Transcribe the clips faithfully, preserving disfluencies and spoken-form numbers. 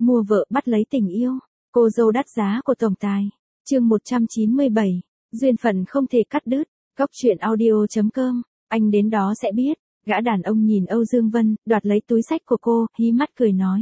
mua vợ bắt lấy tình yêu, cô dâu đắt giá của tổng tài. Chương một trăm chín mươi bảy, duyên phận không thể cắt đứt. Góc truyện audio chấm com, anh đến đó sẽ biết. Gã đàn ông nhìn Âu Dương Vân, đoạt lấy túi xách của cô, hí mắt cười nói.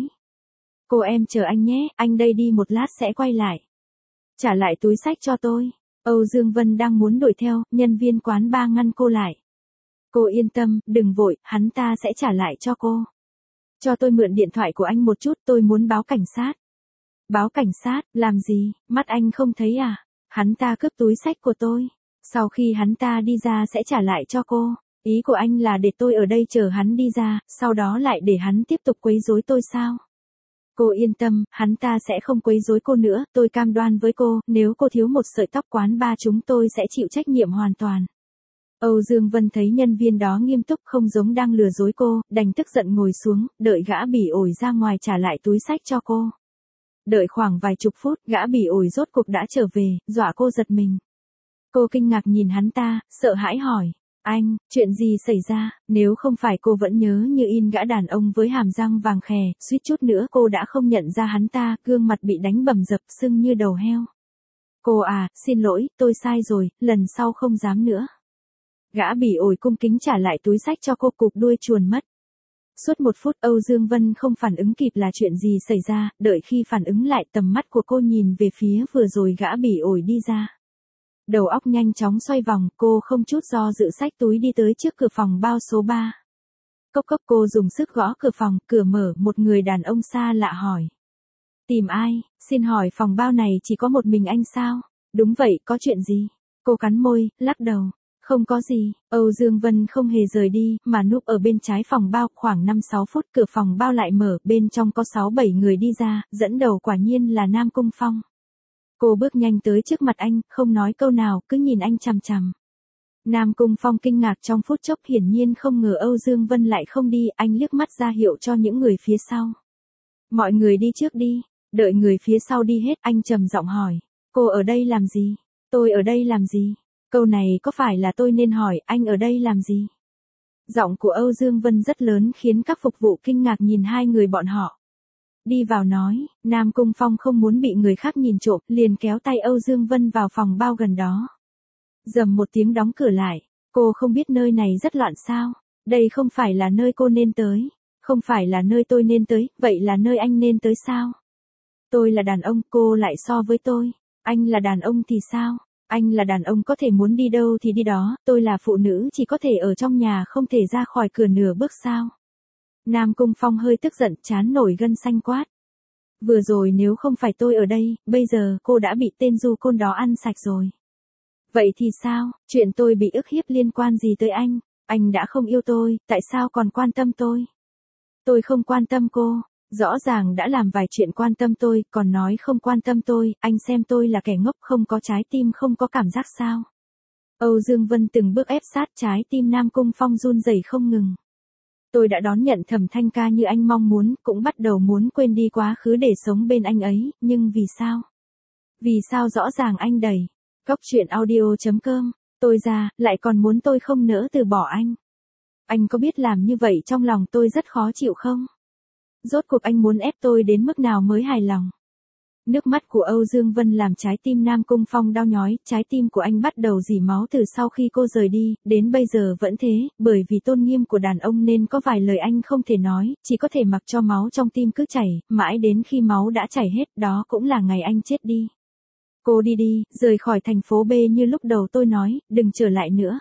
Cô em chờ anh nhé, anh đây đi một lát sẽ quay lại. Trả lại túi xách cho tôi. Âu Dương Vân đang muốn đuổi theo, nhân viên quán bar ngăn cô lại. Cô yên tâm, đừng vội, hắn ta sẽ trả lại cho cô. Cho tôi mượn điện thoại của anh một chút, tôi muốn báo cảnh sát. Báo cảnh sát, làm gì, mắt anh không thấy à? Hắn ta cướp túi xách của tôi. Sau khi hắn ta đi ra sẽ trả lại cho cô. Ý của anh là để tôi ở đây chờ hắn đi ra, sau đó lại để hắn tiếp tục quấy rối tôi sao? Cô yên tâm, hắn ta sẽ không quấy rối cô nữa, tôi cam đoan với cô, nếu cô thiếu một sợi tóc quán bar chúng tôi sẽ chịu trách nhiệm hoàn toàn. Âu Dương Vân thấy nhân viên đó nghiêm túc không giống đang lừa dối cô, đành tức giận ngồi xuống, đợi gã bỉ ổi ra ngoài trả lại túi xách cho cô. Đợi khoảng vài chục phút, gã bỉ ổi rốt cuộc đã trở về, dọa cô giật mình. Cô kinh ngạc nhìn hắn ta, sợ hãi hỏi. Anh, chuyện gì xảy ra? Nếu không phải cô vẫn nhớ như in gã đàn ông với hàm răng vàng khè, suýt chút nữa cô đã không nhận ra hắn ta, gương mặt bị đánh bầm dập sưng như đầu heo. Cô à, xin lỗi, tôi sai rồi, lần sau không dám nữa. Gã bỉ ổi cung kính trả lại túi xách cho cô, cụp đuôi chuồn mất. Suốt một phút Âu Dương Vân không phản ứng kịp là chuyện gì xảy ra, đợi khi phản ứng lại tầm mắt của cô nhìn về phía vừa rồi gã bỉ ổi đi ra. Đầu óc nhanh chóng xoay vòng, cô không chút do dự xách túi đi tới trước cửa phòng bao số ba. Cốc cốc, cô dùng sức gõ cửa phòng, cửa mở, một người đàn ông xa lạ hỏi. Tìm ai, xin hỏi phòng bao này chỉ có một mình anh sao? Đúng vậy, có chuyện gì? Cô cắn môi, lắc đầu. Không có gì, Âu Dương Vân không hề rời đi, mà núp ở bên trái phòng bao, khoảng năm sáu phút cửa phòng bao lại mở, bên trong có sáu bảy người đi ra, dẫn đầu quả nhiên là Nam Cung Phong. Cô bước nhanh tới trước mặt anh, không nói câu nào, cứ nhìn anh chằm chằm. Nam Cung Phong kinh ngạc trong phút chốc, hiển nhiên không ngờ Âu Dương Vân lại không đi, anh liếc mắt ra hiệu cho những người phía sau. Mọi người đi trước đi, đợi người phía sau đi hết, anh trầm giọng hỏi. Cô ở đây làm gì? Tôi ở đây làm gì? Câu này có phải là tôi nên hỏi, anh ở đây làm gì? Giọng của Âu Dương Vân rất lớn khiến các phục vụ kinh ngạc nhìn hai người bọn họ. Đi vào nói, Nam Cung Phong không muốn bị người khác nhìn trộm, liền kéo tay Âu Dương Vân vào phòng bao gần đó. Dầm một tiếng đóng cửa lại, cô không biết nơi này rất loạn sao, đây không phải là nơi cô nên tới, không phải là nơi tôi nên tới, vậy là nơi anh nên tới sao? Tôi là đàn ông, cô lại so với tôi, anh là đàn ông thì sao? Anh là đàn ông có thể muốn đi đâu thì đi đó, tôi là phụ nữ chỉ có thể ở trong nhà không thể ra khỏi cửa nửa bước sao? Nam Cung Phong hơi tức giận, trán nổi gân xanh quát. Vừa rồi nếu không phải tôi ở đây, bây giờ cô đã bị tên du côn đó ăn sạch rồi. Vậy thì sao, chuyện tôi bị ức hiếp liên quan gì tới anh? Anh đã không yêu tôi, tại sao còn quan tâm tôi? Tôi không quan tâm cô, rõ ràng đã làm vài chuyện quan tâm tôi, còn nói không quan tâm tôi, anh xem tôi là kẻ ngốc không có trái tim không có cảm giác sao? Âu Dương Vân từng bước ép sát, trái tim Nam Cung Phong run rẩy không ngừng. Tôi đã đón nhận Thẩm Thanh Ca như anh mong muốn, cũng bắt đầu muốn quên đi quá khứ để sống bên anh ấy, nhưng vì sao? Vì sao rõ ràng anh đẩy. Góc truyện audio chấm com, tôi ra, lại còn muốn tôi không nỡ từ bỏ anh. Anh có biết làm như vậy trong lòng tôi rất khó chịu không? Rốt cuộc anh muốn ép tôi đến mức nào mới hài lòng? Nước mắt của Âu Dương Vân làm trái tim Nam Cung Phong đau nhói, trái tim của anh bắt đầu rỉ máu từ sau khi cô rời đi, đến bây giờ vẫn thế, bởi vì tôn nghiêm của đàn ông nên có vài lời anh không thể nói, chỉ có thể mặc cho máu trong tim cứ chảy, mãi đến khi máu đã chảy hết, đó cũng là ngày anh chết đi. Cô đi đi, rời khỏi thành phố B như lúc đầu tôi nói, đừng trở lại nữa.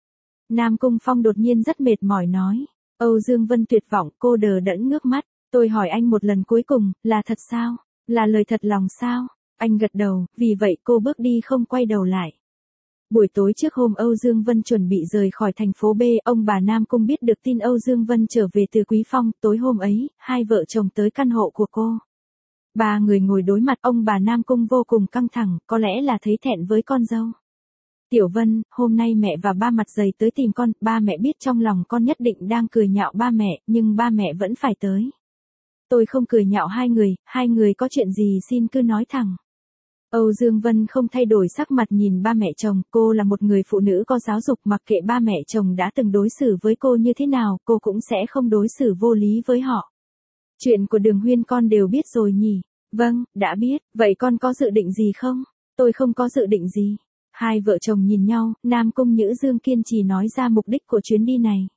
Nam Cung Phong đột nhiên rất mệt mỏi nói. Âu Dương Vân tuyệt vọng, cô đờ đẫn ngước mắt, tôi hỏi anh một lần cuối cùng, là thật sao? Là lời thật lòng sao? Anh gật đầu, vì vậy cô bước đi không quay đầu lại. Buổi tối trước hôm Âu Dương Vân chuẩn bị rời khỏi thành phố B, ông bà Nam Cung biết được tin Âu Dương Vân trở về từ Quý Phong, tối hôm ấy, hai vợ chồng tới căn hộ của cô. Ba người ngồi đối mặt, ông bà Nam Cung vô cùng căng thẳng, có lẽ là thấy thẹn với con dâu. Tiểu Vân, hôm nay mẹ và ba mặt dày tới tìm con, ba mẹ biết trong lòng con nhất định đang cười nhạo ba mẹ, nhưng ba mẹ vẫn phải tới. Tôi không cười nhạo hai người, hai người có chuyện gì xin cứ nói thẳng. Âu Dương Vân không thay đổi sắc mặt nhìn ba mẹ chồng, cô là một người phụ nữ có giáo dục, mặc kệ ba mẹ chồng đã từng đối xử với cô như thế nào, cô cũng sẽ không đối xử vô lý với họ. Chuyện của Đường Huyên con đều biết rồi nhỉ? Vâng, đã biết, vậy con có dự định gì không? Tôi không có dự định gì. Hai vợ chồng nhìn nhau, Nam Cung Nhữ Dương kiên trì nói ra mục đích của chuyến đi này.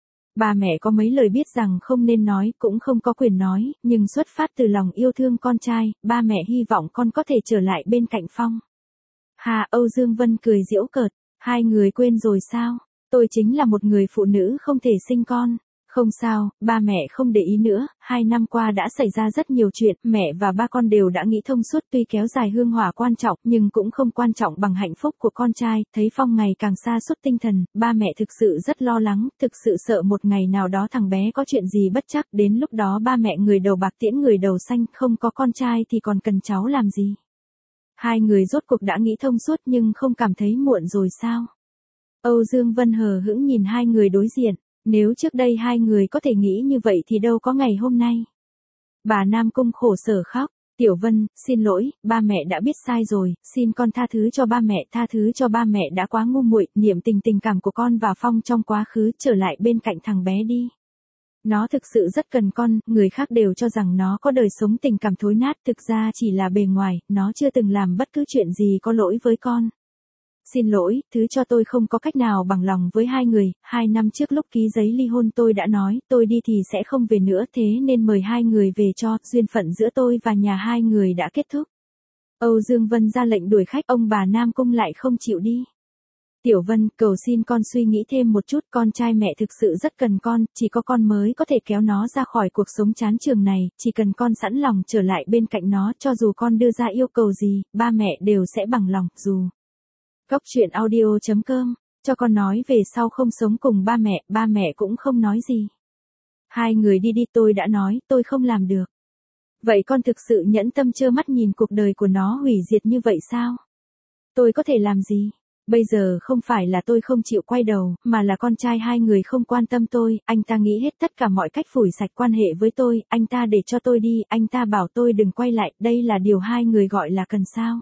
Ba mẹ có mấy lời biết rằng không nên nói, cũng không có quyền nói, nhưng xuất phát từ lòng yêu thương con trai, ba mẹ hy vọng con có thể trở lại bên cạnh Phong. Hà, Âu Dương Vân cười giễu cợt, hai người quên rồi sao? Tôi chính là một người phụ nữ không thể sinh con. Không sao, ba mẹ không để ý nữa, hai năm qua đã xảy ra rất nhiều chuyện, mẹ và ba con đều đã nghĩ thông suốt, tuy kéo dài hương hỏa quan trọng nhưng cũng không quan trọng bằng hạnh phúc của con trai, thấy Phong ngày càng sa sút tinh thần, ba mẹ thực sự rất lo lắng, thực sự sợ một ngày nào đó thằng bé có chuyện gì bất trắc, đến lúc đó ba mẹ người đầu bạc tiễn người đầu xanh, không có con trai thì còn cần cháu làm gì. Hai người rốt cuộc đã nghĩ thông suốt nhưng không cảm thấy muộn rồi sao? Âu Dương Vân hờ hững nhìn hai người đối diện. Nếu trước đây hai người có thể nghĩ như vậy thì đâu có ngày hôm nay. Bà Nam Cung khổ sở khóc, Tiểu Vân, xin lỗi, ba mẹ đã biết sai rồi, xin con tha thứ cho ba mẹ, tha thứ cho ba mẹ đã quá ngu muội, niệm tình tình cảm của con và Phong trong quá khứ, trở lại bên cạnh thằng bé đi. Nó thực sự rất cần con, người khác đều cho rằng nó có đời sống tình cảm thối nát, thực ra chỉ là bề ngoài, nó chưa từng làm bất cứ chuyện gì có lỗi với con. Xin lỗi, thứ cho tôi không có cách nào bằng lòng với hai người, hai năm trước lúc ký giấy ly hôn tôi đã nói, tôi đi thì sẽ không về nữa, thế nên mời hai người về cho, duyên phận giữa tôi và nhà hai người đã kết thúc. Âu Dương Vân ra lệnh đuổi khách, ông bà Nam Cung lại không chịu đi. Tiểu Vân, cầu xin con suy nghĩ thêm một chút, con trai mẹ thực sự rất cần con, chỉ có con mới có thể kéo nó ra khỏi cuộc sống chán trường này, chỉ cần con sẵn lòng trở lại bên cạnh nó, cho dù con đưa ra yêu cầu gì, ba mẹ đều sẽ bằng lòng, dù. Góc truyện audio chấm com, cho con nói về sau không sống cùng ba mẹ, ba mẹ cũng không nói gì. Hai người đi đi, tôi đã nói, tôi không làm được. Vậy con thực sự nhẫn tâm trơ mắt nhìn cuộc đời của nó hủy diệt như vậy sao? Tôi có thể làm gì? Bây giờ không phải là tôi không chịu quay đầu, mà là con trai hai người không quan tâm tôi, anh ta nghĩ hết tất cả mọi cách phủi sạch quan hệ với tôi, anh ta để cho tôi đi, anh ta bảo tôi đừng quay lại, đây là điều hai người gọi là cần sao?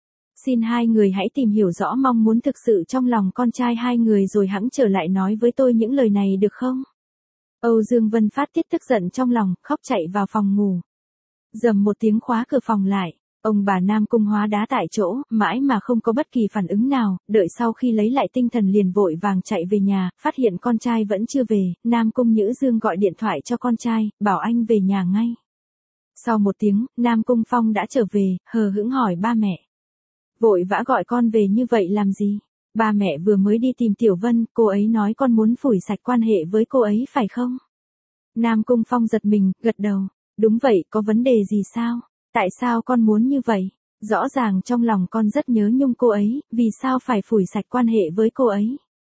Xin hai người hãy tìm hiểu rõ mong muốn thực sự trong lòng con trai hai người rồi hẵng trở lại nói với tôi những lời này được không? Âu Dương Vân phát tiết tức giận trong lòng, khóc chạy vào phòng ngủ. Dầm một tiếng khóa cửa phòng lại, ông bà Nam Cung hóa đá tại chỗ, mãi mà không có bất kỳ phản ứng nào, đợi sau khi lấy lại tinh thần liền vội vàng chạy về nhà, phát hiện con trai vẫn chưa về, Nam Cung Nhữ Dương gọi điện thoại cho con trai, bảo anh về nhà ngay. Sau một tiếng, Nam Cung Phong đã trở về, hờ hững hỏi ba mẹ. Vội vã gọi con về như vậy làm gì? Ba mẹ vừa mới đi tìm Tiểu Vân, cô ấy nói con muốn phủi sạch quan hệ với cô ấy phải không? Nam Cung Phong giật mình, gật đầu. Đúng vậy, có vấn đề gì sao? Tại sao con muốn như vậy? Rõ ràng trong lòng con rất nhớ nhung cô ấy, vì sao phải phủi sạch quan hệ với cô ấy?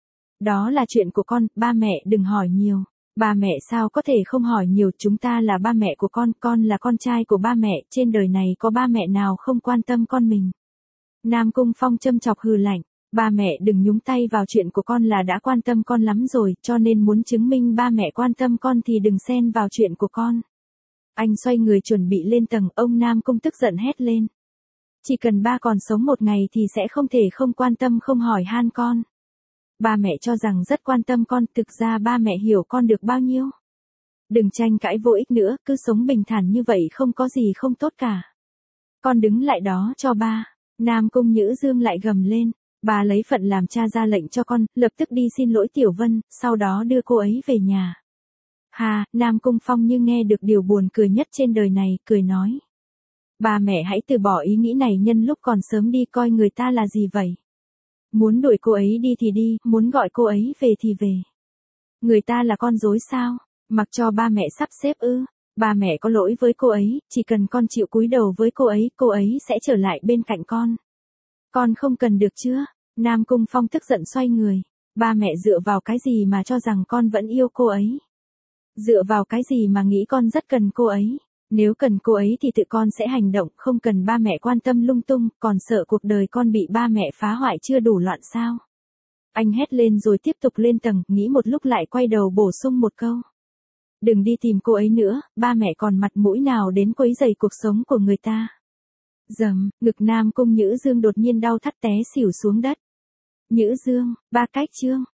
Đó là chuyện của con, ba mẹ đừng hỏi nhiều. Ba mẹ sao có thể không hỏi nhiều, chúng ta là ba mẹ của con, con là con trai của ba mẹ, trên đời này có ba mẹ nào không quan tâm con mình. Nam Cung Phong châm chọc hừ lạnh, ba mẹ đừng nhúng tay vào chuyện của con là đã quan tâm con lắm rồi, cho nên muốn chứng minh ba mẹ quan tâm con thì đừng xen vào chuyện của con. Anh xoay người chuẩn bị lên tầng, ông Nam Cung tức giận hét lên. Chỉ cần ba còn sống một ngày thì sẽ không thể không quan tâm không hỏi han con. Ba mẹ cho rằng rất quan tâm con, thực ra ba mẹ hiểu con được bao nhiêu. Đừng tranh cãi vô ích nữa, cứ sống bình thản như vậy không có gì không tốt cả. Con đứng lại đó cho ba. Nam Cung Nhữ Dương lại gầm lên, bà lấy phận làm cha ra lệnh cho con, lập tức đi xin lỗi Tiểu Vân, sau đó đưa cô ấy về nhà. Hà, Nam Cung Phong như nghe được điều buồn cười nhất trên đời này, cười nói. Bà mẹ hãy từ bỏ ý nghĩ này nhân lúc còn sớm đi, coi người ta là gì vậy? Muốn đuổi cô ấy đi thì đi, muốn gọi cô ấy về thì về. Người ta là con rối sao? Mặc cho ba mẹ sắp xếp ư? Ba mẹ có lỗi với cô ấy, chỉ cần con chịu cúi đầu với cô ấy, cô ấy sẽ trở lại bên cạnh con. Con không cần được chưa? Nam Cung Phong tức giận xoay người. Ba mẹ dựa vào cái gì mà cho rằng con vẫn yêu cô ấy? Dựa vào cái gì mà nghĩ con rất cần cô ấy? Nếu cần cô ấy thì tự con sẽ hành động, không cần ba mẹ quan tâm lung tung, còn sợ cuộc đời con bị ba mẹ phá hoại chưa đủ loạn sao? Anh hét lên rồi tiếp tục lên tầng, nghĩ một lúc lại quay đầu bổ sung một câu. Đừng đi tìm cô ấy nữa, ba mẹ còn mặt mũi nào đến quấy rầy cuộc sống của người ta. Dầm, ngực Nam Cung Nhữ Dương đột nhiên đau thắt té xỉu xuống đất. Nhữ Dương, ba cách chương.